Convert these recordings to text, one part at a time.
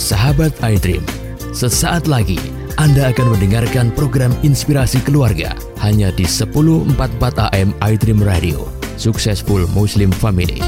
Sahabat iDream, sesaat lagi Anda akan mendengarkan program Inspirasi Keluarga hanya di 10.44 AM iDream Radio, Successful Muslim Family.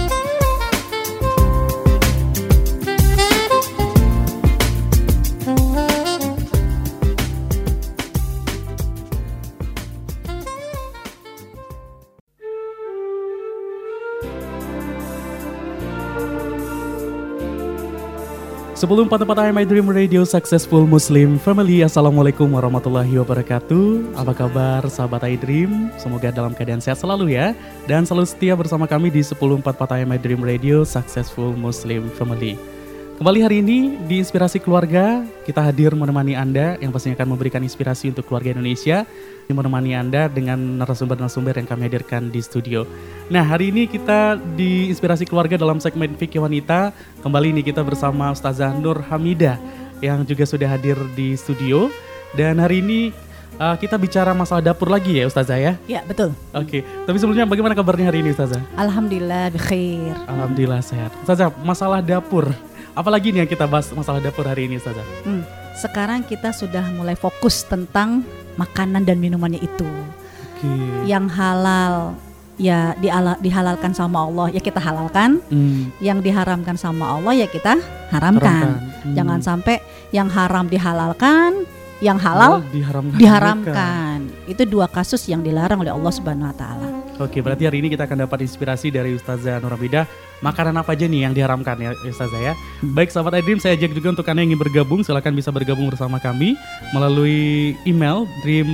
Sebelum 44 AM iDream Radio Successful Muslim Family, Assalamualaikum warahmatullahi wabarakatuh. Apa kabar sahabat iDream? Semoga dalam keadaan sehat selalu ya. Dan selalu setia bersama kami di 10.44 AM iDream Radio Successful Muslim Family. Kembali hari ini di Inspirasi Keluarga, kita hadir menemani Anda yang pastinya akan memberikan inspirasi untuk keluarga Indonesia, menemani Anda dengan narasumber-narasumber yang kami hadirkan di studio. Nah, hari ini kita di Inspirasi Keluarga dalam segmen Fikih Wanita, kembali ini kita bersama Ustazah Nur Hamidah yang juga sudah hadir di studio. Dan hari ini kita bicara masalah dapur lagi ya Ustazah ya? Ya, betul. Oke, tapi sebelumnya bagaimana kabarnya hari ini Ustazah? Alhamdulillah, bikhair. Alhamdulillah sehat. Ustazah, masalah dapur. Apalagi nih yang kita bahas masalah dapur hari ini Ustazah? Sekarang kita sudah mulai fokus tentang makanan dan minumannya itu. Yang halal ya dihalalkan sama Allah ya kita halalkan. Yang diharamkan sama Allah ya kita haramkan. Jangan sampai yang haram dihalalkan, yang halal diharamkan. Itu dua kasus yang dilarang oleh Allah Subhanahu wa taala. Oke, berarti hari ini kita akan dapat inspirasi dari Ustazah Nur Hamidah. Makanan apa aja nih yang diharamkan ya Ustazah ya. Baik sahabat iDream, saya ajak juga untuk Anda yang ingin bergabung, silakan bisa bergabung bersama kami melalui email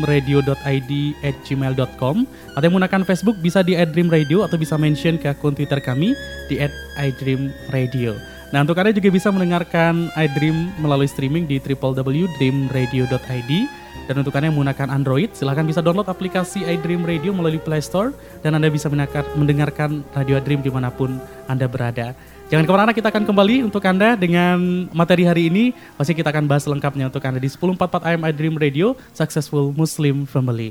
dreamradio.id@gmail.com, atau yang menggunakan Facebook bisa di @dreamradio atau bisa mention ke akun Twitter kami di @iDreamRadio. Nah, untuk Anda juga bisa mendengarkan iDream melalui streaming di www.dreamradio.id. Dan untuk Anda yang menggunakan Android, silahkan bisa download aplikasi iDream Radio melalui Play Store. Dan Anda bisa mendengarkan Radio iDream dimanapun Anda berada. Jangan kemana-mana, kita akan kembali untuk Anda dengan materi hari ini. Pasti kita akan bahas lengkapnya untuk Anda di 10.44 AM iDream Radio, Successful Muslim Family.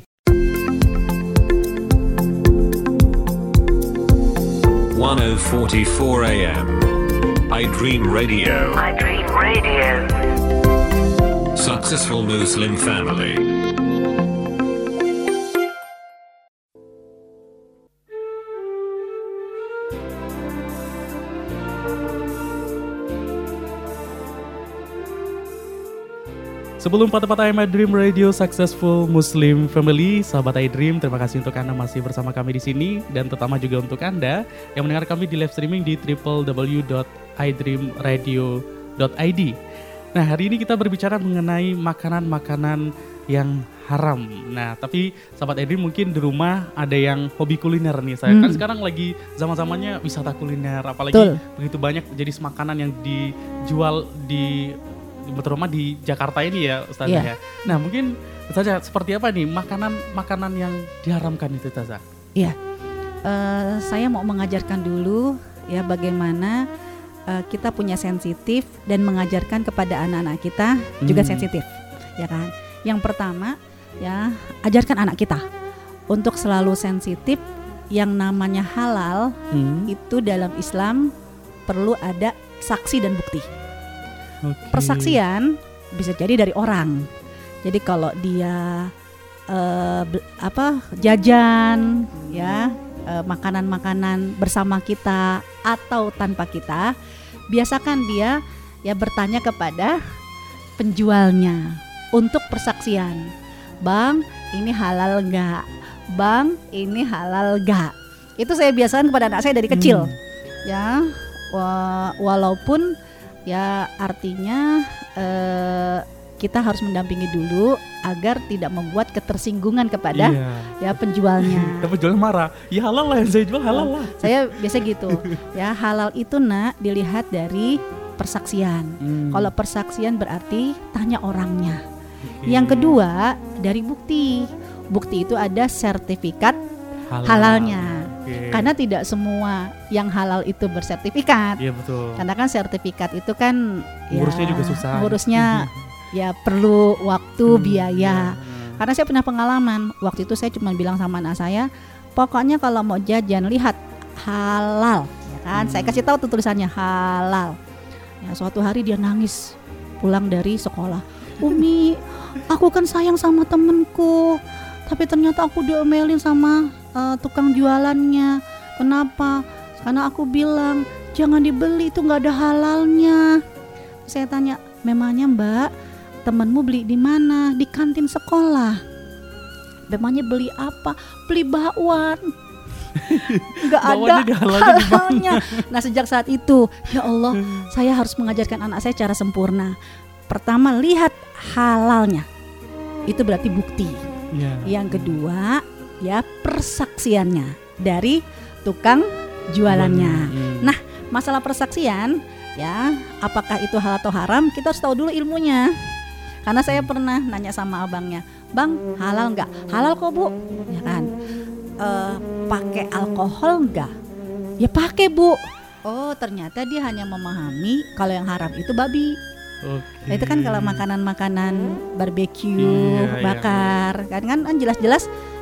10:44 AM iDream Radio. iDream Radio. Successful Muslim Family. Sebelum 44 AM iDream Radio Successful Muslim Family, sahabat iDream, terima kasih untuk Anda masih bersama kami di sini, dan terutama juga untuk Anda yang mendengar kami di live streaming di www.idreamradio.id. Nah, hari ini kita berbicara mengenai makanan-makanan yang haram. Nah, tapi sahabat iDream mungkin di rumah ada yang hobi kuliner nih. Saya kan sekarang lagi zaman-zamannya wisata kuliner, apalagi begitu banyak jenis makanan yang dijual terutama di Jakarta ini ya Ustazah ya. Nah, mungkin Ustazah seperti apa nih makanan yang diharamkan itu Ustazah? Iya, saya mau mengajarkan dulu ya bagaimana kita punya sensitif dan mengajarkan kepada anak-anak kita juga sensitif, ya kan? Yang pertama ya, ajarkan anak kita untuk selalu sensitif. Yang namanya halal itu dalam Islam perlu ada saksi dan bukti. Persaksian bisa jadi dari orang. Jadi kalau dia jajan ya, makanan-makanan bersama kita atau tanpa kita, biasakan dia ya bertanya kepada penjualnya untuk persaksian. Bang, ini halal enggak? Bang, ini halal enggak? Itu saya biasakan kepada anak saya dari kecil. Ya, walaupun ya artinya kita harus mendampingi dulu agar tidak membuat ketersinggungan kepada ya penjualnya. Tapi penjualnya marah, ya halal lah yang saya jual, halal lah. Saya biasa gitu. Ya, halal itu dilihat dari persaksian. Kalau persaksian berarti tanya orangnya. Yang kedua dari bukti. Bukti itu ada sertifikat halalnya. Karena tidak semua yang halal itu bersertifikat. Iya betul. Karena kan sertifikat itu kan ngurusnya juga susah. Ngurusnya ya perlu waktu, biaya. Karena saya pernah pengalaman, waktu itu saya cuma bilang sama anak saya, pokoknya kalau mau jajan lihat halal, ya kan? Saya kasih tahu tuh tulisannya halal. Ya, suatu hari dia nangis, pulang dari sekolah. Umi, aku kan sayang sama temenku, tapi ternyata aku diomelin sama tukang jualannya. Kenapa? Karena aku bilang jangan dibeli, itu nggak ada halalnya. Saya tanya, memangnya Mbak, temenmu beli di mana? Di kantin sekolah. Memangnya beli apa? Beli bakwan. Nggak ada halalnya. Nah sejak saat itu, ya Allah, saya harus mengajarkan anak saya cara sempurna. Pertama, lihat halalnya, itu berarti bukti. Yang kedua, ya persaksiannya dari tukang jualannya. Nah masalah persaksian, ya apakah itu halal atau haram, kita harus tahu dulu ilmunya. Karena saya pernah nanya sama abangnya, Bang, halal nggak? Halal kok Bu, ya kan? Pakai alkohol nggak? Ya pakai Bu. Oh ternyata dia hanya memahami kalau yang haram itu babi. Nah, itu kan kalau makanan-makanan barbeque, bakar, kan jelas-jelas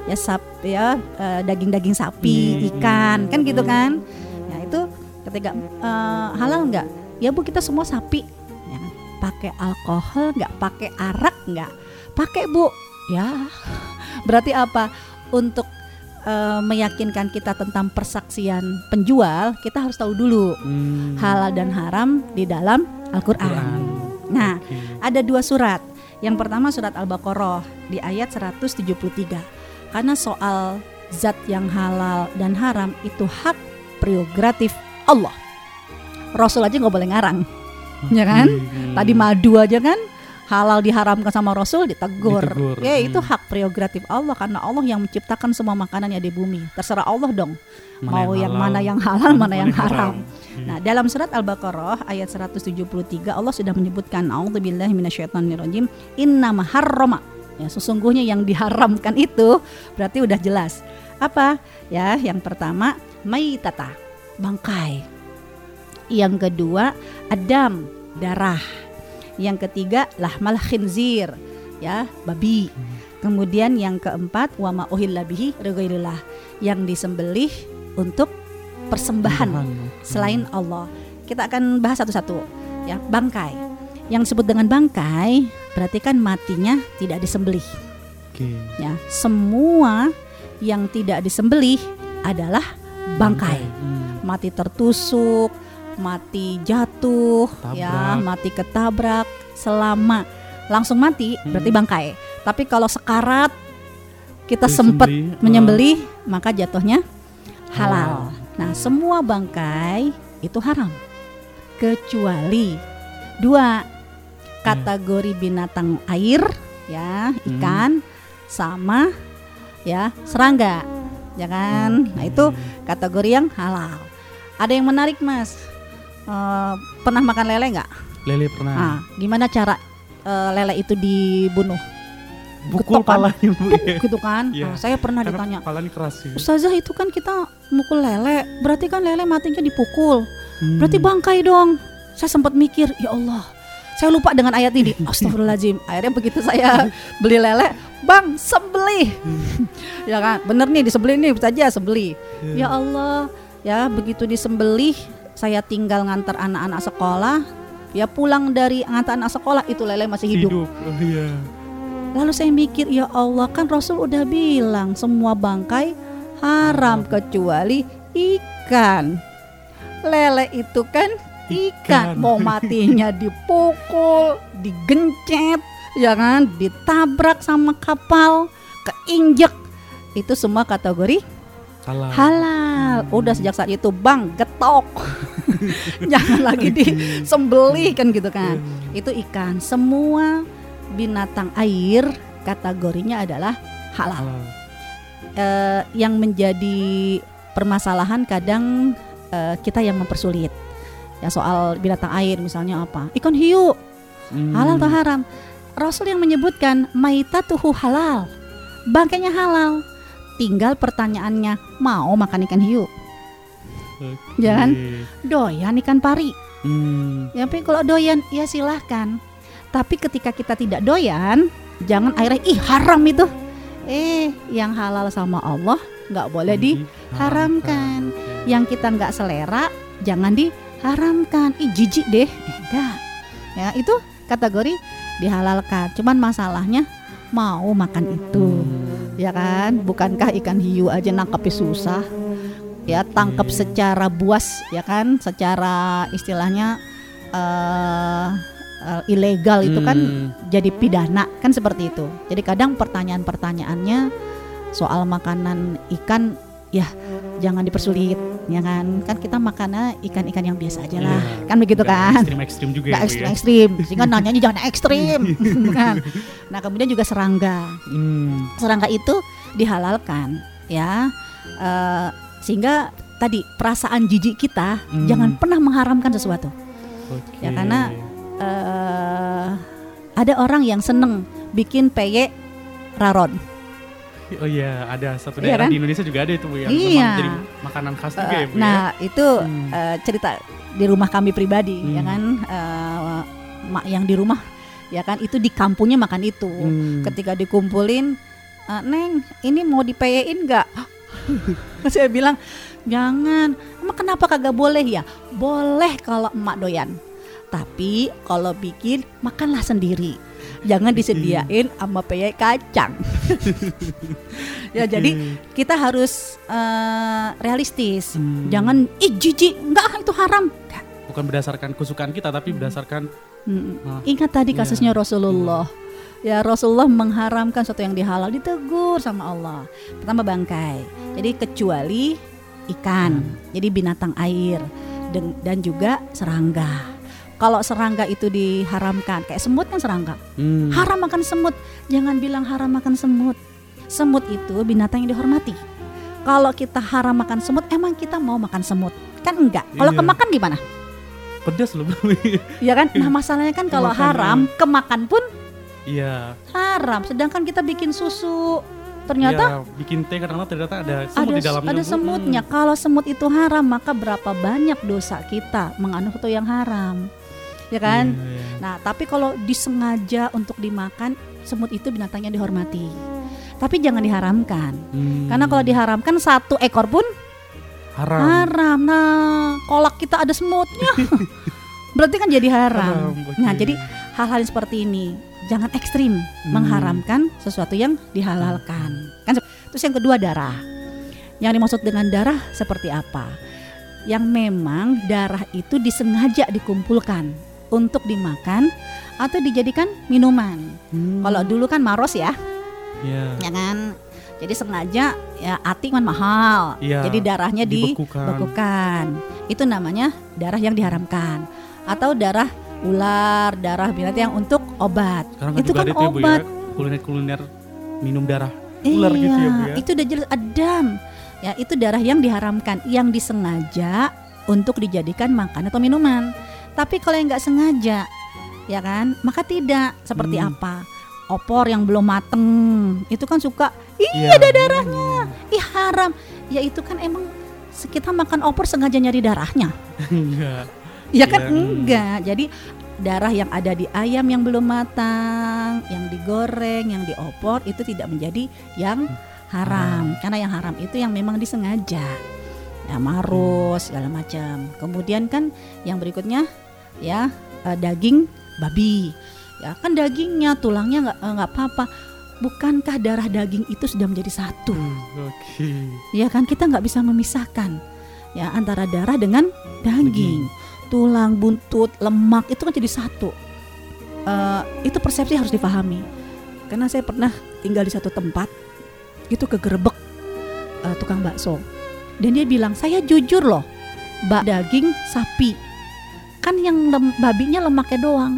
ya daging-daging sapi, ikan, kan gitu kan? Ya itu ketika halal nggak? Ya Bu, kita semua sapi. Ya, pakai alkohol nggak? Pakai arak nggak? Pakai Bu. Ya berarti apa? Untuk meyakinkan kita tentang persaksian penjual, kita harus tahu dulu halal dan haram di dalam Al-Quran. Nah, ada 2 surat. Yang pertama surat Al-Baqarah di ayat 173. Karena soal zat yang halal dan haram itu hak prerogatif Allah. Rasul aja nggak boleh ngarang, ya kan? Tadi madu aja kan halal diharamkan sama Rasul ditegur. Ya itu hak prerogatif Allah, karena Allah yang menciptakan semua makanan yang di bumi. Terserah Allah dong mau yang mana yang halal, mana yang haram. Nah dalam surat Al-Baqarah ayat 173 Allah sudah menyebutkan a'udzubillahi minasyaitonirrajim, innama harrama. Ya sesungguhnya yang diharamkan itu berarti udah jelas. Apa? Ya yang pertama maitata, bangkai. Yang kedua adam, darah. Yang ketiga lahmal khinzir, ya babi. Kemudian yang keempat wa ma uhilla bihi ligairillah, yang disembelih untuk persembahan selain Allah. Kita akan bahas satu-satu. Ya, bangkai. Yang disebut dengan bangkai berarti kan matinya tidak disembelih. Ya, semua yang tidak disembelih adalah bangkai. Mati tertusuk, mati jatuh, ya, mati ketabrak, selama langsung mati berarti bangkai. Tapi kalau sekarat kita sempat menyembelih, maka jatuhnya halal. Nah, semua bangkai itu haram kecuali 2 kategori binatang air, ya, ikan sama ya serangga, ya kan? Nah, itu kategori yang halal. Ada yang menarik, Mas. Pernah makan lele nggak? Lele pernah. Nah, gimana cara lele itu dibunuh? Pukul palanya Bu, gitu kan? Ya. Nah, saya pernah ditanya, palanya keras ya. Ustazah itu kan kita mukul lele, berarti kan lele matinya dipukul, berarti bangkai dong. Saya sempat mikir, ya Allah, saya lupa dengan ayat ini. Astagfirullahaladzim. Akhirnya begitu saya beli lele, Bang, sembelih. Ya kan, bener nih disembelih nih, saja sembelih. Ya Allah, ya begitu disembelih, saya tinggal ngantar anak-anak sekolah. Ya pulang dari ngantar anak sekolah, itu lele masih hidup. Oh, iya. Lalu saya mikir, ya Allah, kan Rasul udah bilang semua bangkai haram kecuali ikan. Lele itu kan ikan. Mau matinya dipukul, digencet, ya kan, ditabrak sama kapal, keinjek, itu semua kategori halal. Udah sejak saat itu, Bang, getok. Jangan lagi disembelih kan gitu kan. Itu ikan. Semua binatang air kategorinya adalah halal. Yang menjadi permasalahan kadang kita yang mempersulit. Ya soal binatang air misalnya apa? Ikan hiu. Halal atau haram? Rasul yang menyebutkan maitatuhu halal. Bangkainya halal. Tinggal pertanyaannya, mau makan ikan hiu? Jangan doyan ikan pari. Ya, tapi kalau doyan ya silahkan. Tapi ketika kita tidak doyan, jangan akhirnya haram itu. Yang halal sama Allah nggak boleh diharamkan. Yang kita nggak selera jangan diharamkan. Jijik deh. Enggak. Ya itu kategori dihalalkan. Cuman masalahnya mau makan itu, ya kan? Bukankah ikan hiu aja nangkepnya susah, ya tangkap secara buas, ya kan? Secara istilahnya ilegal itu kan jadi pidana kan seperti itu. Jadi kadang pertanyaannya soal makanan ikan ya jangan dipersulit, ya kan? Kan kita makannya ikan-ikan yang biasa aja lah, kan begitu kan? Ekstrim juga Nggak ya. ekstrim, sehingga nanyanya jangan ekstrim, kan? Nah kemudian juga serangga, serangga itu dihalalkan, ya, sehingga tadi perasaan jijik kita jangan pernah mengharamkan sesuatu, ya karena ada orang yang seneng bikin peye raron. Oh iya, ada satu Iya daerah kan? di Indonesia juga ada itu Bu yang Iya. memang jadi makanan khas juga ya Bu Nah ya. itu cerita di rumah kami pribadi, ya kan, mak yang di rumah, ya kan, itu di kampungnya makan itu. Ketika dikumpulin, Neng, ini mau dipeyein nggak? Saya bilang jangan. Emang kenapa kagak boleh ya? Boleh kalau emak doyan. Tapi kalau bikin makanlah sendiri. Jangan disediain sama peye kacang. Ya jadi kita harus realistis. Jangan jijik, enggak itu haram. Enggak. Bukan berdasarkan kesukaan kita tapi berdasarkan Ingat tadi kasusnya Rasulullah. Ya Rasulullah mengharamkan sesuatu yang dihalal, ditegur sama Allah. Pertama bangkai. Jadi kecuali ikan. Jadi binatang air dan juga serangga. Kalau serangga itu diharamkan, kayak semut kan serangga, haram makan semut. Jangan bilang haram makan semut. Semut itu binatang yang dihormati. Kalau kita haram makan semut, emang kita mau makan semut? Kan enggak. Kalau kemakan gimana? pedas loh. Ya kan? Nah masalahnya kan kalau haram, kemakan pun haram. Sedangkan kita bikin susu, ternyata bikin teh kadang-kadang ternyata ada semut di dalamnya. Ada semutnya. Kalau semut itu haram, maka berapa banyak dosa kita mengandung sesuatu yang haram. Ya kan? Nah, tapi kalau disengaja untuk dimakan, semut itu binatangnya dihormati. Tapi jangan diharamkan. Karena kalau diharamkan satu ekor pun haram. Nah, kolak kita ada semutnya. Berarti kan jadi haram. Nah, jadi hal-hal seperti ini jangan ekstrim mengharamkan sesuatu yang dihalalkan. Kan terus yang kedua darah. Yang dimaksud dengan darah seperti apa? Yang memang darah itu disengaja dikumpulkan untuk dimakan atau dijadikan minuman. Kalau dulu kan maros ya. Ya kan? Jadi sengaja ya ati kan mahal. Jadi darahnya dibekukan. Itu namanya darah yang diharamkan. Atau darah ular, darah binatang yang untuk obat. Sekarang itu kan obat. Ya, kuliner minum darah ular gitu ya Bu ya. Itu udah jelas adam. Ya, itu darah yang diharamkan, yang disengaja untuk dijadikan makan atau minuman. Tapi kalau yang nggak sengaja, ya kan, maka tidak. Seperti apa? Opor yang belum mateng, itu kan suka, ada darahnya, haram. Ya itu kan emang kita makan opor sengaja nyari darahnya. Enggak. Ya kan enggak. Jadi darah yang ada di ayam yang belum matang, yang digoreng, yang diopor itu tidak menjadi yang haram. Karena yang haram itu yang memang disengaja. Ya marus segala macam. Kemudian kan yang berikutnya ya daging babi. Ya kan dagingnya, tulangnya enggak apa-apa. Bukankah darah daging itu sudah menjadi satu? Ya kan kita enggak bisa memisahkan ya antara darah dengan daging. Tulang, buntut, lemak itu kan jadi satu. Itu persepsi harus dipahami. Karena saya pernah tinggal di satu tempat, itu kegerebek tukang bakso. Dan dia bilang, saya jujur loh, daging sapi. Kan yang babinya lemaknya doang.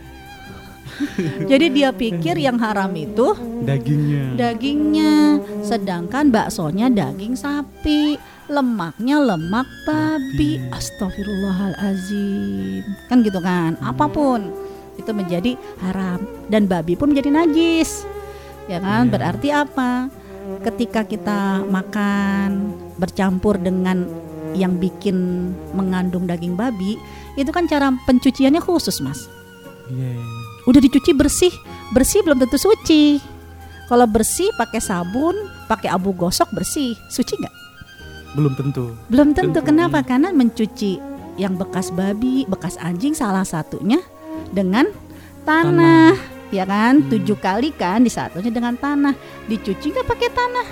Jadi dia pikir yang haram itu dagingnya, sedangkan baksonya daging sapi, lemaknya lemak babi. Astagfirullahalazim. Kan gitu kan. Apapun itu menjadi haram dan babi pun menjadi najis. Ya kan? Berarti apa? Ketika kita makan bercampur dengan yang bikin mengandung daging babi, itu kan cara pencuciannya khusus, Mas. Udah dicuci bersih belum tentu suci. Kalau bersih pakai sabun, pakai abu gosok bersih, suci nggak? Belum tentu. Kenapa? Karena mencuci yang bekas babi, bekas anjing salah satunya dengan tanah. Ya kan, 7 kali kan disatunya dengan tanah. Dicuci nggak pakai tanah.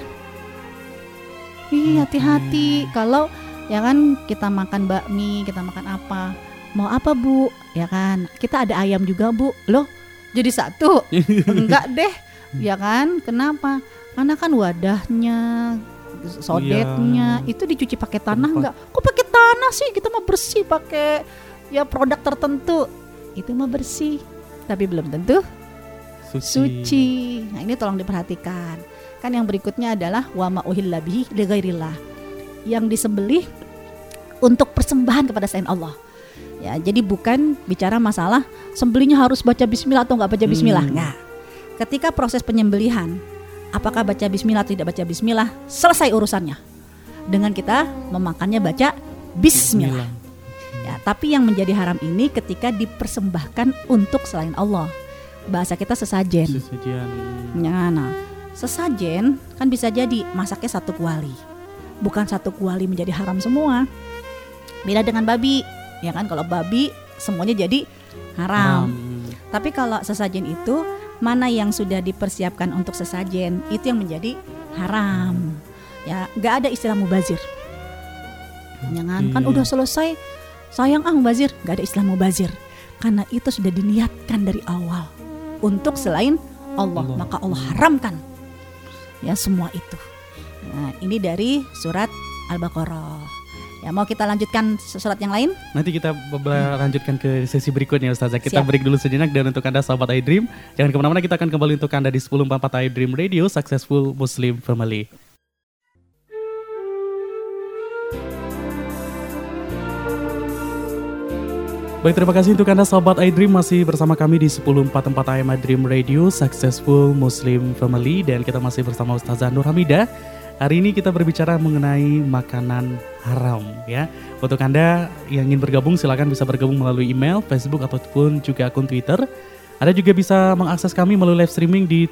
Hati-hati kalau ya kan kita makan bakmi, kita makan apa? Mau apa Bu? Ya kan, kita ada ayam juga Bu. Loh, jadi satu? Enggak deh. Ya kan, kenapa? Karena kan wadahnya, sodetnya itu dicuci pakai tanah enggak? Kok pakai tanah sih? Kita mah bersih pakai ya produk tertentu. Itu mah bersih, tapi belum tentu suci. Nah, ini tolong diperhatikan. Kan yang berikutnya adalah wa ma uhilla bihi li ghairillah. Yang disembelih untuk persembahan kepada selain Allah. Ya, jadi bukan bicara masalah sembelihnya harus baca bismillah atau enggak baca bismillah. Enggak. Ketika proses penyembelihan, apakah baca bismillah atau tidak baca bismillah, selesai urusannya. Dengan kita memakannya baca bismillah. Ya, tapi yang menjadi haram ini ketika dipersembahkan untuk selain Allah. Bahasa kita sesajen. Ya, nah, sesajen kan bisa jadi masaknya 1 kuali. Bukan 1 kuali menjadi haram semua. Beda dengan babi. Ya kan, kalau babi semuanya jadi haram. Tapi kalau sesajen itu mana yang sudah dipersiapkan untuk sesajen itu yang menjadi haram. Ya, nggak ada istilah mubazir. Jangan kan udah selesai, sayang mubazir, nggak ada istilah mubazir. Karena itu sudah diniatkan dari awal untuk selain Allah. Maka Allah haramkan ya semua itu. Nah, ini dari surat Al-Baqarah. Ya, mau kita lanjutkan surat yang lain? Nanti kita lanjutkan ke sesi berikutnya Ustazah. Kita break dulu sejenak, dan untuk Anda sahabat iDream, jangan kemana-mana, kita akan kembali untuk Anda di 1044 iDream Radio, Successful Muslim Family. Baik, terima kasih untuk Anda sahabat iDream, masih bersama kami di 1044 AM iDream Radio, Successful Muslim Family, dan kita masih bersama Ustazah Nur Hamidah. Hari ini kita berbicara mengenai makanan haram ya. Untuk Anda yang ingin bergabung, silakan bisa bergabung melalui email, Facebook, ataupun juga akun Twitter. Anda juga bisa mengakses kami melalui live streaming di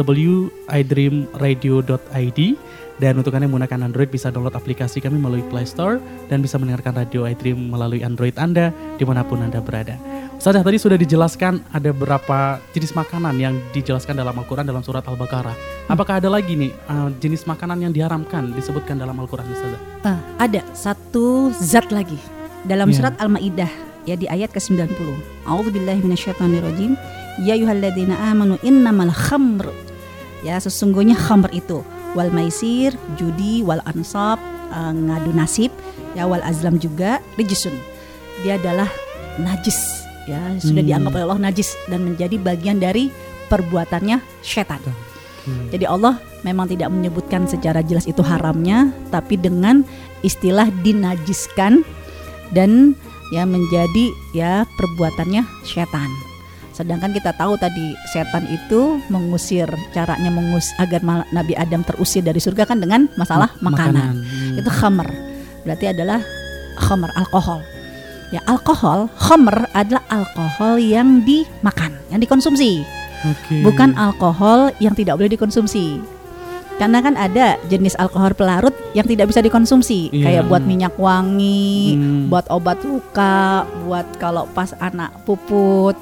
www.idreamradio.id. Dan untuk Anda yang menggunakan Android, bisa download aplikasi kami melalui Play Store dan bisa mendengarkan radio iDream melalui Android Anda dimanapun Anda berada. Ustazah, tadi sudah dijelaskan ada beberapa jenis makanan yang dijelaskan dalam Al-Quran dalam surat Al-Baqarah. Apakah ada lagi nih jenis makanan yang diharamkan disebutkan dalam Al-Quran, Ustazah? Ada satu zat lagi dalam surat Al-Maidah ya, di ayat ke-90. A'udzubillahi minasyaitonirrajim. Ya ayyuhalladzina amanu innamal khamr. Ya, sesungguhnya khamr itu wal maisir, judi, wal ansab, ngadu nasib, ya, wal azlam juga rijsun. Dia adalah najis, ya, sudah dianggap oleh Allah najis dan menjadi bagian dari perbuatannya setan. Jadi Allah memang tidak menyebutkan secara jelas itu haramnya, tapi dengan istilah dinajiskan dan ya menjadi ya perbuatannya setan. Sedangkan kita tahu tadi setan itu caranya agar Nabi Adam terusir dari surga kan dengan masalah makanan. Itu khamr. Berarti adalah khamr, alkohol. Ya, alkohol, khamr adalah alkohol yang dimakan, yang dikonsumsi. Bukan alkohol yang tidak boleh dikonsumsi. Karena kan ada jenis alkohol pelarut yang tidak bisa dikonsumsi, kayak buat minyak wangi, buat obat luka, buat kalau pas anak puput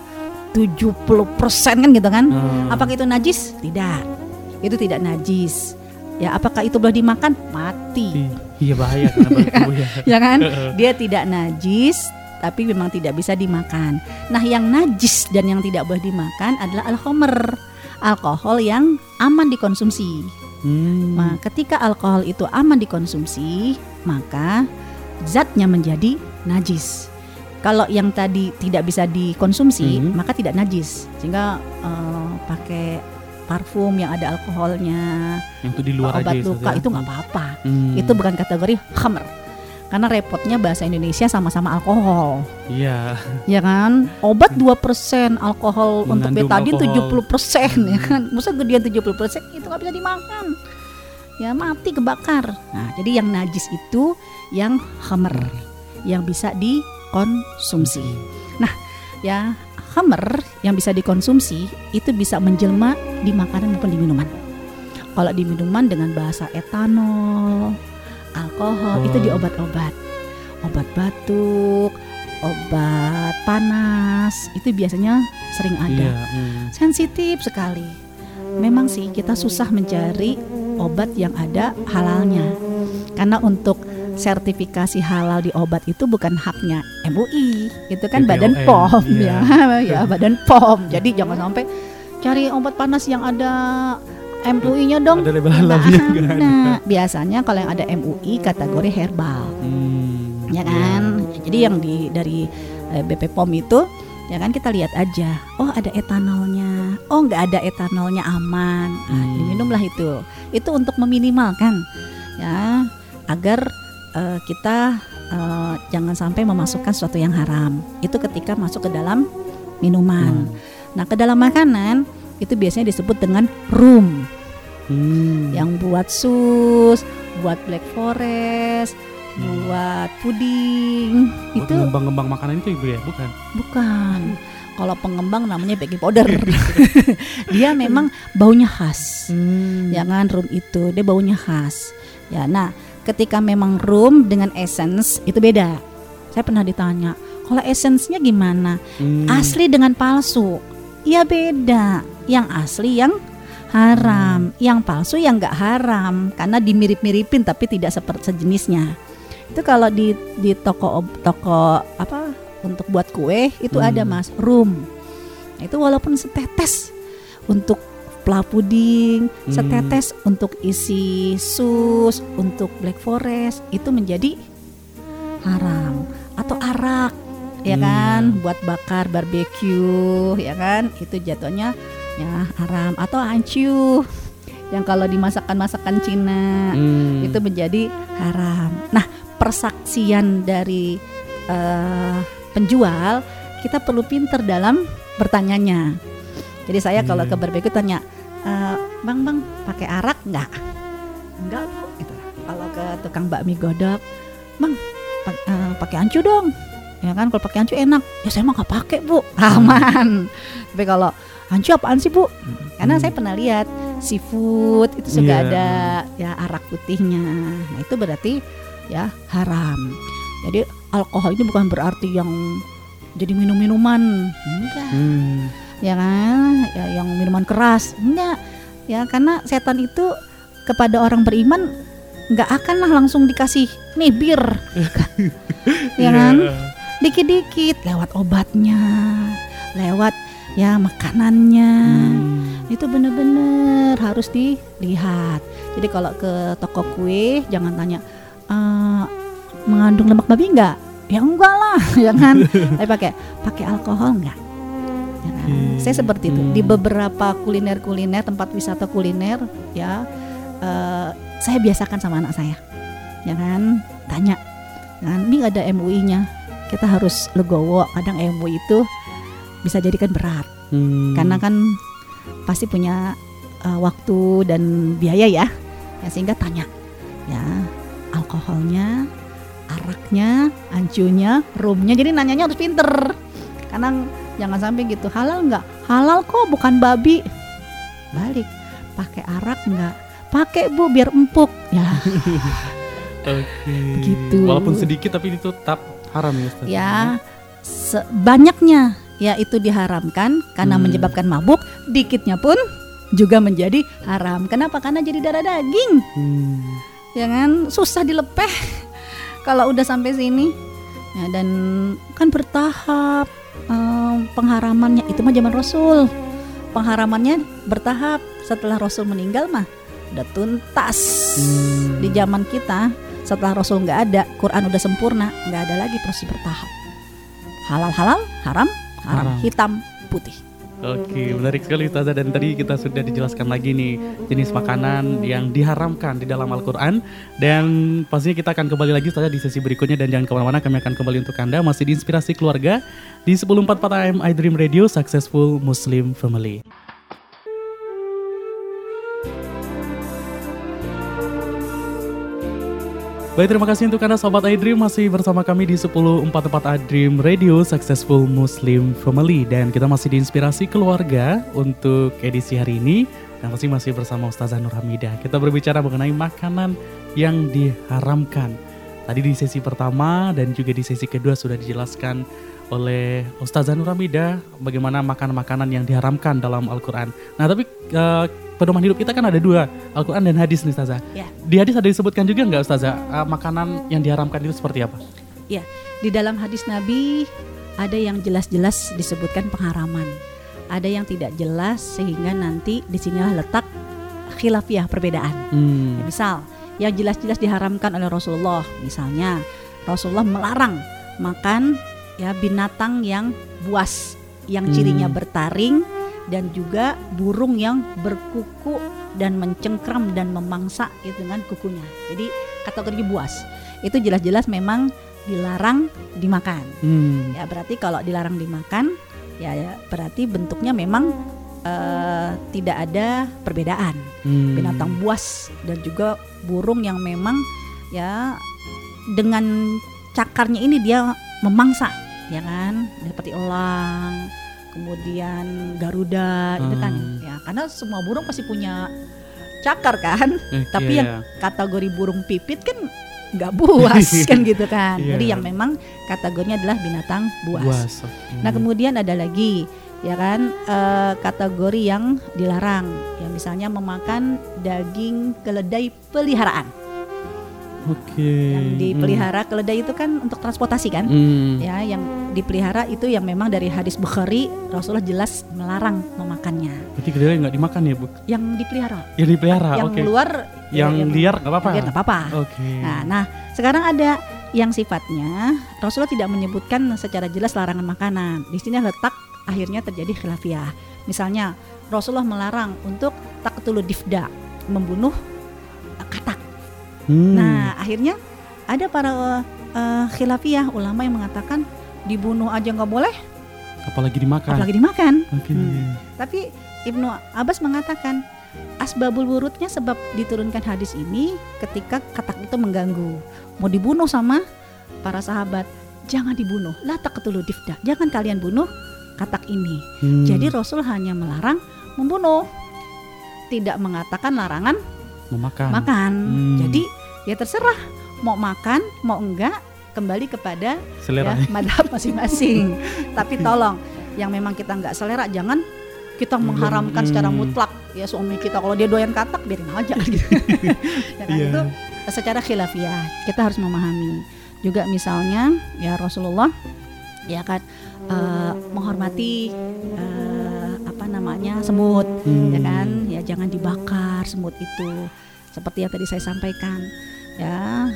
70% kan gitu kan. Apakah itu najis? Tidak. Itu tidak najis. Ya, apakah itu boleh dimakan? Mati. Iya, bahaya karena ya kan? Dia tidak najis, tapi memang tidak bisa dimakan. Nah, yang najis dan yang tidak boleh dimakan adalah al-khamr, alkohol yang aman dikonsumsi. Nah, ketika alkohol itu aman dikonsumsi, maka zatnya menjadi najis. Kalau yang tadi tidak bisa dikonsumsi, maka tidak najis. Sehingga pakai parfum yang ada alkoholnya, yang itu di luar obat aja, luka itu nggak apa-apa. Itu bukan kategori khamr. Karena repotnya bahasa Indonesia sama-sama alkohol. Iya. Ya kan? Obat 2%, alkohol mengandung untuk betadin 70%, ya kan? Masa gedean 70% itu nggak bisa dimakan. Ya mati, kebakar. Nah, jadi yang najis itu yang khamr, yang bisa dikonsumsi. Nah, ya khamr yang bisa dikonsumsi itu bisa menjelma di makanan maupun di minuman. Kalau di minuman dengan bahasa etanol, alkohol, itu di obat-obat, obat batuk, obat panas itu biasanya sering ada. Sensitif sekali. Memang sih kita susah mencari obat yang ada halalnya. Karena untuk sertifikasi halal di obat itu bukan haknya MUI, itu kan BPOM, Badan POM iya. ya Badan POM. Jadi jangan sampai cari obat panas yang ada MUI-nya dong. Ada label halalnya nggak ada. Nah, biasanya kalau yang ada MUI kategori herbal, ya kan. Jadi yang dari BP POM itu, ya kan kita lihat aja. Oh ada etanolnya, oh nggak ada etanolnya, aman. Nah, diminumlah itu. Itu untuk meminimalkan, ya, agar kita jangan sampai memasukkan sesuatu yang haram. Itu ketika masuk ke dalam minuman. Nah, ke dalam makanan itu biasanya disebut dengan rum. Yang buat sus, buat black forest, buat puding. Buat Itu ngembang-ngembang makanan itu Ibu ya? bukan. Kalau pengembang namanya baking powder. Dia memang baunya khas. Jangan rum itu, dia baunya khas. Ya, nah, ketika memang rum dengan essence itu beda. Saya pernah ditanya, kalau essence-nya gimana? Asli dengan palsu. Ya beda. Yang asli yang haram, yang palsu yang nggak haram karena dimirip-miripin tapi tidak seperti sejenisnya. Itu kalau di toko apa untuk buat kue itu ada Mas rum. Nah, itu walaupun setetes untuk pla puding, setetes untuk isi sus, untuk black forest itu menjadi haram. Atau arak, ya kan, buat bakar barbeque, ya kan, itu jatuhnya ya haram. Atau ancu yang kalau di masakan Cina itu menjadi haram. Nah, persaksian dari penjual kita perlu pinter dalam bertanyanya. Jadi saya kalau ke barbeque tanya, bang pakai arak nggak? Enggak Bu. Gitu. Kalau ke tukang bakmi godok, bang pakai ancu dong. Ya kan, kalau pakai ancu enak. Ya saya mah nggak pakai Bu, aman. Tapi kalau ancu apaan sih Bu? Karena saya pernah lihat seafood itu suka ada ya arak putihnya. Nah itu berarti ya haram. Jadi alkohol ini bukan berarti yang jadi minum-minuman, enggak. Ya kan, ya yang minuman keras, enggak. Ya karena setan itu kepada orang beriman enggak akanlah langsung dikasih nih bir. Ya kan? Dikit-dikit lewat obatnya, lewat ya makanannya. Itu benar-benar harus dilihat. Jadi kalau ke toko kue jangan tanya mengandung lemak babi enggak? Ya enggak lah, ya kan? Tapi pakai alkohol enggak? Ya kan? Saya seperti itu di beberapa kuliner tempat wisata kuliner ya, saya biasakan sama anak saya, ya kan? Tanya, kan? Ini ada MUI-nya, kita harus legowo. Kadang MUI itu bisa jadikan berat, karena kan pasti punya waktu dan biaya ya sehingga tanya, ya alkoholnya, araknya, ancunya, rumnya. Jadi nanyanya harus pinter. Karena jangan sampai gitu, halal nggak? Halal kok, bukan babi. Balik, pakai arak nggak? Pakai Bu, biar empuk. Ya. Begitu. Walaupun sedikit tapi itu tetap haram ya Ustaz. Ya, banyaknya ya itu diharamkan karena menyebabkan mabuk. Dikitnya pun juga menjadi haram. Kenapa? Karena jadi darah daging. Ya kan, susah dilepeh kalau udah sampai sini. Ya, dan kan bertahap pengharamannya. Itu mah zaman Rasul. Pengharamannya bertahap. Setelah Rasul meninggal mah udah tuntas. Di zaman kita setelah Rasul nggak ada, Quran udah sempurna, nggak ada lagi proses bertahap. Halal, haram, hitam, putih. Oke, menarik sekali Ustazah. Dan tadi kita sudah dijelaskan lagi nih jenis makanan yang diharamkan di dalam Al-Quran. Dan pastinya kita akan kembali lagi Ustazah di sesi berikutnya. Dan jangan kemana-mana, kami akan kembali untuk Anda masih di Inspirasi Keluarga di 1044 AM iDream Radio, Successful Muslim Family. Baik, terima kasih untuk Anda Sobat iDream masih bersama kami di 1044 iDream Radio Successful Muslim Family. Dan kita masih di Inspirasi Keluarga untuk edisi hari ini. Dan masih bersama Ustazah Nur Hamidah. Kita berbicara mengenai makanan yang diharamkan. Tadi di sesi pertama dan juga di sesi kedua sudah dijelaskan oleh Ustazah Nur Hamidah bagaimana makanan-makanan yang diharamkan dalam Al-Quran. Nah tapi pedoman hidup kita kan ada dua, Al-Quran dan hadis nih Ustazah. Ya. Di hadis ada disebutkan juga nggak Ustazah makanan yang diharamkan itu seperti apa? Ya, di dalam hadis Nabi ada yang jelas-jelas disebutkan pengharaman, ada yang tidak jelas sehingga nanti disinilah letak khilafiyah, perbedaan. Ya, misal yang jelas-jelas diharamkan oleh Rasulullah, misalnya Rasulullah melarang makan ya binatang yang buas, yang cirinya bertaring, dan juga burung yang berkuku dan mencengkram dan memangsa itu dengan kukunya. Jadi kategori buas itu jelas-jelas memang dilarang dimakan. Ya berarti kalau dilarang dimakan ya berarti bentuknya memang tidak ada perbedaan. Binatang buas dan juga burung yang memang ya dengan cakarnya ini dia memangsa, ya kan, seperti elang, kemudian garuda itu kan ya, karena semua burung pasti punya cakar kan. Tapi yang kategori burung pipit kan nggak buas kan gitu kan. Jadi yang memang kategorinya adalah binatang buas. Nah kemudian ada lagi ya kan kategori yang dilarang, ya misalnya memakan daging keledai peliharaan. Yang dipelihara keledai itu kan untuk transportasi kan. Ya yang dipelihara itu yang memang dari hadis Bukhari Rasulullah jelas melarang memakannya. Berarti keledai nggak dimakan ya Bu? Yang dipelihara. Yang dipelihara. Yang luar. Yang liar nggak apa-apa. Liar nggak apa-apa. Nah sekarang ada yang sifatnya Rasulullah tidak menyebutkan secara jelas larangan makanan. Di sini letak akhirnya terjadi khilafiyah. Misalnya Rasulullah melarang untuk taqtulud difda, membunuh katak. Nah akhirnya ada para khilafiyah ulama yang mengatakan dibunuh aja nggak boleh, apalagi dimakan. Tapi Ibnu Abbas mengatakan asbabul wurudnya, sebab diturunkan hadis ini ketika katak itu mengganggu, mau dibunuh sama para sahabat, jangan dibunuh, la taqtulud difda, jangan kalian bunuh katak ini. Jadi Rasul hanya melarang membunuh, tidak mengatakan larangan makan. Jadi ya terserah mau makan mau enggak, kembali kepada ya, madhab masing-masing. Tapi tolong yang memang kita enggak selera jangan kita mengharamkan secara mutlak. Ya suami kita kalau dia doyan katak biarin aja gitu. Itu secara khilafiyah kita harus memahami. Juga misalnya ya Rasulullah ya kan menghormati semut, ya kan, ya jangan dibakar semut itu. Seperti yang tadi saya sampaikan, ya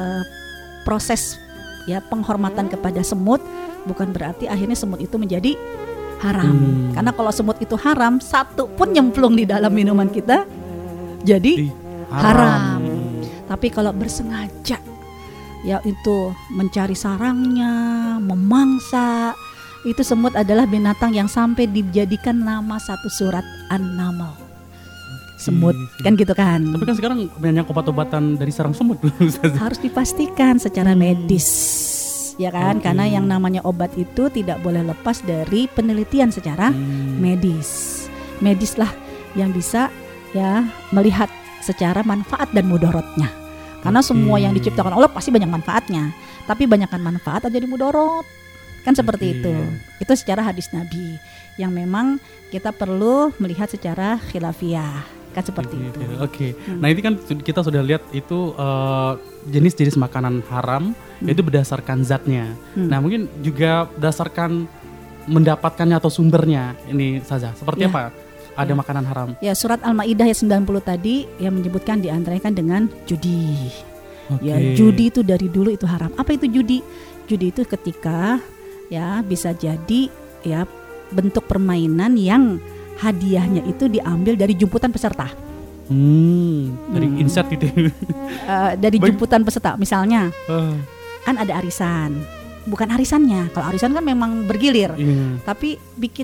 proses ya penghormatan kepada semut bukan berarti akhirnya semut itu menjadi haram. Karena kalau semut itu haram, satu pun nyemplung di dalam minuman kita jadi haram. Tapi kalau bersengaja, ya itu mencari sarangnya, memangsa, itu semut adalah binatang yang sampai dijadikan nama satu surat An-Naml. Semut kan gitu kan. Tapi kan sekarang banyak obat-obatan dari sarang semut. Harus dipastikan secara medis, ya kan, karena yang namanya obat itu tidak boleh lepas dari penelitian secara medis. Medislah yang bisa ya melihat secara manfaat dan mudaratnya. Karena semua yang diciptakan Allah pasti banyak manfaatnya, tapi banyakkan manfaat aja jadi mudarat. Kan seperti itu. Itu secara hadis Nabi yang memang kita perlu melihat secara khilafiyah. Kan seperti itu. Nah ini kan kita sudah lihat itu jenis-jenis makanan haram itu berdasarkan zatnya. Nah mungkin juga berdasarkan mendapatkannya atau sumbernya ini saja. Seperti apa ada makanan haram? Ya surat Al-Maidah ayat 90 tadi yang menyebutkan diantaranya dengan judi. Ya judi itu dari dulu itu haram. Apa itu judi? Judi itu ketika ya bisa jadi ya bentuk permainan yang hadiahnya itu diambil dari jumputan peserta. Dari insert itu. Dari jumputan peserta. Misalnya kan ada arisan. Bukan arisannya. Kalau arisan kan memang bergilir. Tapi bikin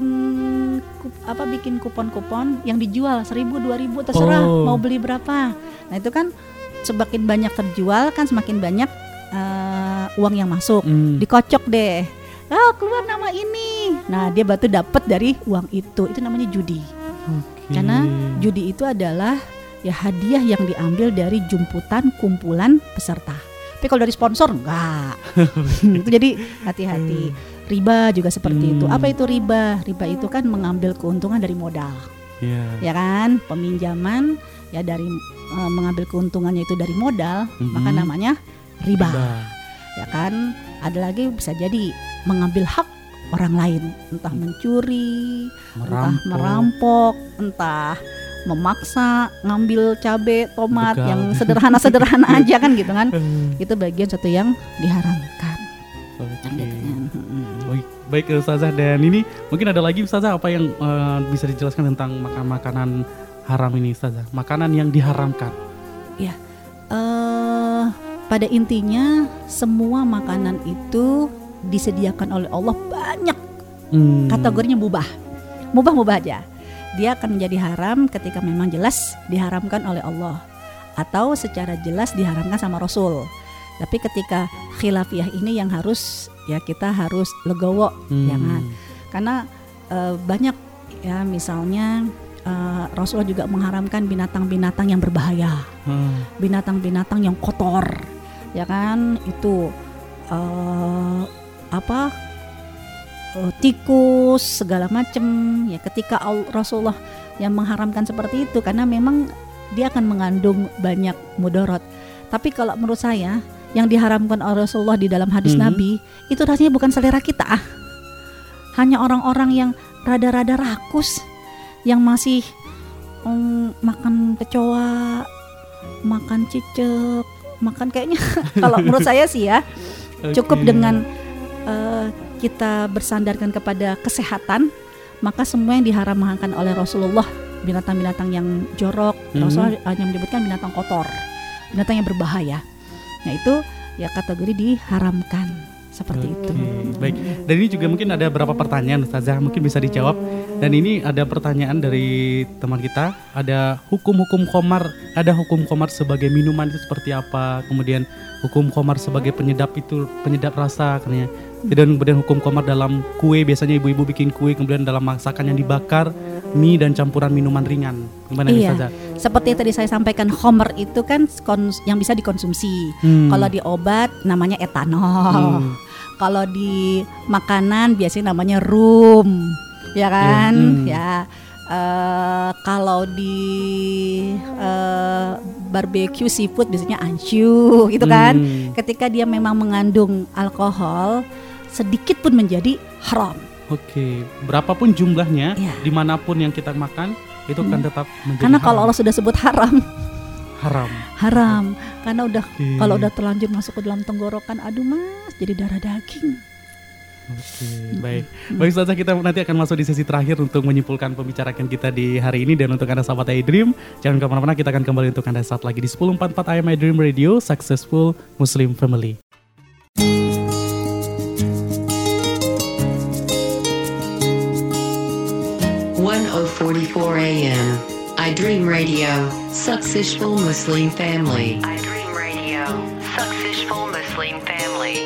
kupon-kupon yang dijual 1.000, 2.000 terserah mau beli berapa. Nah itu kan semakin banyak terjual kan semakin banyak uang yang masuk. Dikocok deh. Keluar nama ini. Nah dia batu dapat dari uang itu namanya judi. Karena judi itu adalah ya hadiah yang diambil dari jumputan kumpulan peserta. Tapi kalau dari sponsor enggak. Itu jadi hati-hati. Riba juga seperti itu. Apa itu riba? Riba itu kan mengambil keuntungan dari modal. Ya kan? Peminjaman ya dari mengambil keuntungannya itu dari modal, maka namanya riba. Ya kan? Ada lagi bisa jadi mengambil hak orang lain, entah mencuri, entah merampok, entah memaksa ngambil cabai, tomat yang sederhana-sederhana aja kan gitu kan. Itu bagian satu yang diharamkan. Baik Ustazah, dan ini mungkin ada lagi Ustazah apa yang bisa dijelaskan tentang makanan haram ini Ustazah, makanan yang diharamkan. Ya, pada intinya semua makanan itu disediakan oleh Allah banyak, kategorinya mubah aja. Dia akan menjadi haram ketika memang jelas diharamkan oleh Allah atau secara jelas diharamkan sama Rasul. Tapi ketika khilafiyah ini yang harus ya kita harus legowo, jangan. Karena banyak ya misalnya Rasulullah juga mengharamkan binatang-binatang yang berbahaya, binatang-binatang yang kotor, ya kan itu tikus segala macam ya. Ketika Rasulullah yang mengharamkan seperti itu karena memang dia akan mengandung banyak mudarat. Tapi kalau menurut saya yang diharamkan oleh Rasulullah di dalam hadis Nabi itu rasanya bukan selera kita, hanya orang-orang yang rada-rada rakus yang masih makan kecoa, makan cicak, makan kayaknya kalau menurut saya sih ya cukup dengan kita bersandarkan kepada kesehatan, maka semua yang diharamkan oleh Rasulullah, binatang-binatang yang jorok, Rasulullah hanya menyebutkan binatang kotor, binatang yang berbahaya. Nah itu ya kategori diharamkan seperti itu. Baik, dan ini juga mungkin ada beberapa pertanyaan Ustazah, mungkin bisa dijawab. Dan ini ada pertanyaan dari teman kita, ada hukum-hukum khamar, ada hukum khamar sebagai minuman itu seperti apa, kemudian hukum khamar sebagai penyedap itu penyedap rasa katanya. Dan kemudian hukum khamar dalam kue, biasanya ibu-ibu bikin kue, kemudian dalam masakan yang dibakar, mie dan campuran minuman ringan. Gimana nih Ustazah? Seperti yang tadi saya sampaikan, khamar itu kan yang bisa dikonsumsi. Kalau di obat namanya etanol. Kalau di makanan biasanya namanya rum. Ya kan, kalau di barbecue seafood biasanya ansyu gitu kan. Ketika dia memang mengandung alkohol sedikit pun menjadi haram. Oke, berapapun jumlahnya, dimanapun yang kita makan itu kan tetap menjadi karena haram. Kalau Allah sudah sebut haram, karena udah kalau udah terlanjur masuk ke dalam tenggorokan, aduh mas, jadi darah daging. Oke, baik Ustazah, kita nanti akan masuk di sesi terakhir untuk menyimpulkan pembicaraan kita di hari ini. Dan untuk Anda sahabat iDream, jangan kemana-mana, kita akan kembali untuk Anda saat lagi di 1044 AM iDream Radio, Successful Muslim Family. 10:44 AM iDream Radio, Successful Muslim Family. iDream Radio, Successful Muslim Family.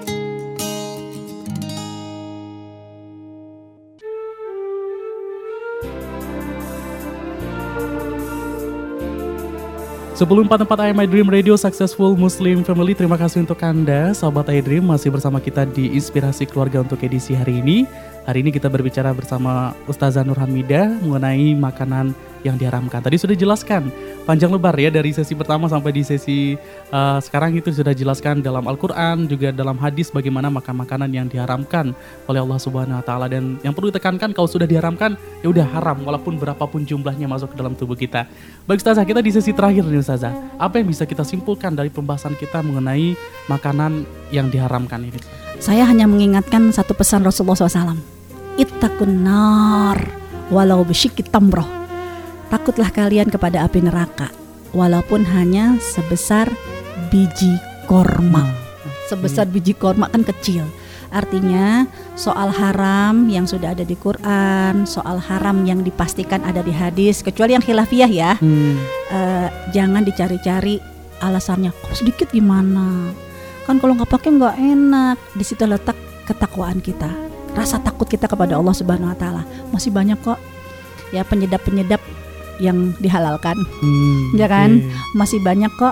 Sebelum 44 AM iDream Radio, Successful Muslim Family, terima kasih untuk Anda sahabat iDream masih bersama kita di Inspirasi Keluarga untuk edisi hari ini. Hari ini kita berbicara bersama Ustazah Nur Hamidah mengenai makanan yang diharamkan. Tadi sudah jelaskan panjang lebar ya, dari sesi pertama sampai di sesi sekarang itu sudah jelaskan dalam Al-Quran, juga dalam hadis bagaimana makan makanan yang diharamkan oleh Allah Subhanahu Wa Taala. Dan yang perlu ditekankan, kalau sudah diharamkan ya udah haram walaupun berapapun jumlahnya masuk ke dalam tubuh kita. Baik Ustazah, kita di sesi terakhir nih Ustazah, apa yang bisa kita simpulkan dari pembahasan kita mengenai makanan yang diharamkan ini? Saya hanya mengingatkan satu pesan Rasulullah SAW, ittaqun nar walau bisyikki tamroh. Takutlah kalian kepada api neraka walaupun hanya sebesar biji korma. Sebesar biji korma kan kecil. Artinya soal haram yang sudah ada di Quran, soal haram yang dipastikan ada di hadis, kecuali yang khilafiyah ya, jangan dicari-cari alasannya. Kalau sedikit gimana? Kan kalau nggak pakai nggak enak. Di situ letak ketakwaan kita, rasa takut kita kepada Allah Subhanahu Wa Taala. Masih banyak kok ya penyedap-penyedap yang dihalalkan, ya kan? Masih banyak kok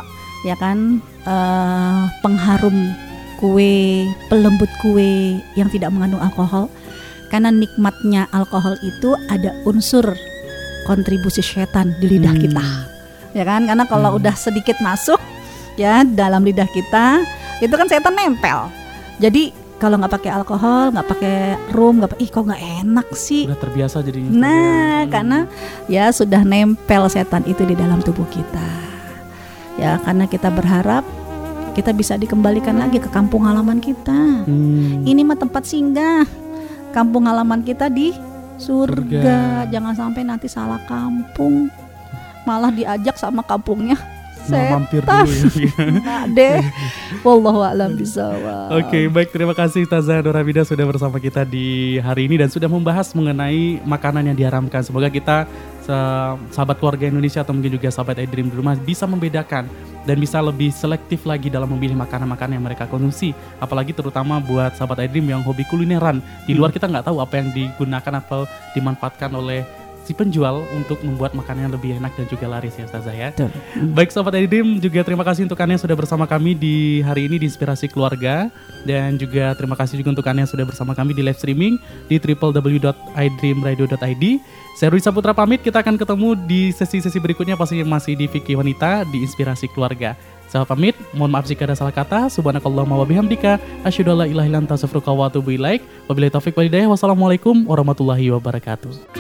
ya kan, pengharum kue, pelembut kue yang tidak mengandung alkohol. Karena nikmatnya alkohol itu ada unsur kontribusi setan di lidah kita, ya kan? Karena kalau udah sedikit masuk ya dalam lidah kita, itu kan setan nempel. Jadi kalau nggak pakai alkohol, nggak pakai rum, kok nggak enak sih? Udah terbiasa jadinya. Nah, karena ya sudah nempel setan itu di dalam tubuh kita. Ya, karena kita berharap kita bisa dikembalikan lagi ke kampung halaman kita. Ini mah tempat singgah. Kampung halaman kita di surga. Jangan sampai nanti salah kampung, malah diajak sama kampungnya mampir dulu ya. Nah deh, wallahu a'lam bishawab. Oke, baik, terima kasih Ustazah Nur Hamidah sudah bersama kita di hari ini dan sudah membahas mengenai makanan yang diharamkan. Semoga kita sahabat keluarga Indonesia atau mungkin juga sahabat iDream di rumah bisa membedakan dan bisa lebih selektif lagi dalam memilih makanan-makanan yang mereka konsumsi. Apalagi terutama buat sahabat iDream yang hobi kulineran. Di luar kita nggak tahu apa yang digunakan atau dimanfaatkan oleh si penjual untuk membuat makanan yang lebih enak dan juga laris ya Ustazah ya. Betul. Baik sahabat iDream, juga terima kasih untuk Anda yang sudah bersama kami di hari ini di Inspirasi Keluarga. Dan juga terima kasih juga untuk Anda yang sudah bersama kami di live streaming di www.idreamradio.id. Saya Rui Saputra pamit, kita akan ketemu di sesi-sesi berikutnya pastinya masih di Fikih Wanita di Inspirasi Keluarga. Saya pamit, mohon maaf jika ada salah kata. Subhanakallahumma wa bihamdika, asyhadu an la ilaha illa anta astaghfiruka wa atubu ilaik. Wabillahi taufiq wal hidayah. Wassalamualaikum warahmatullahi wabarakatuh.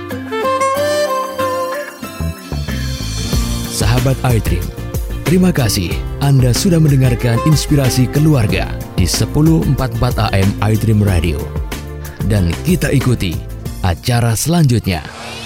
Sahabat iDream, terima kasih Anda sudah mendengarkan Inspirasi Keluarga di 1044 AM iDream Radio. Dan kita ikuti acara selanjutnya.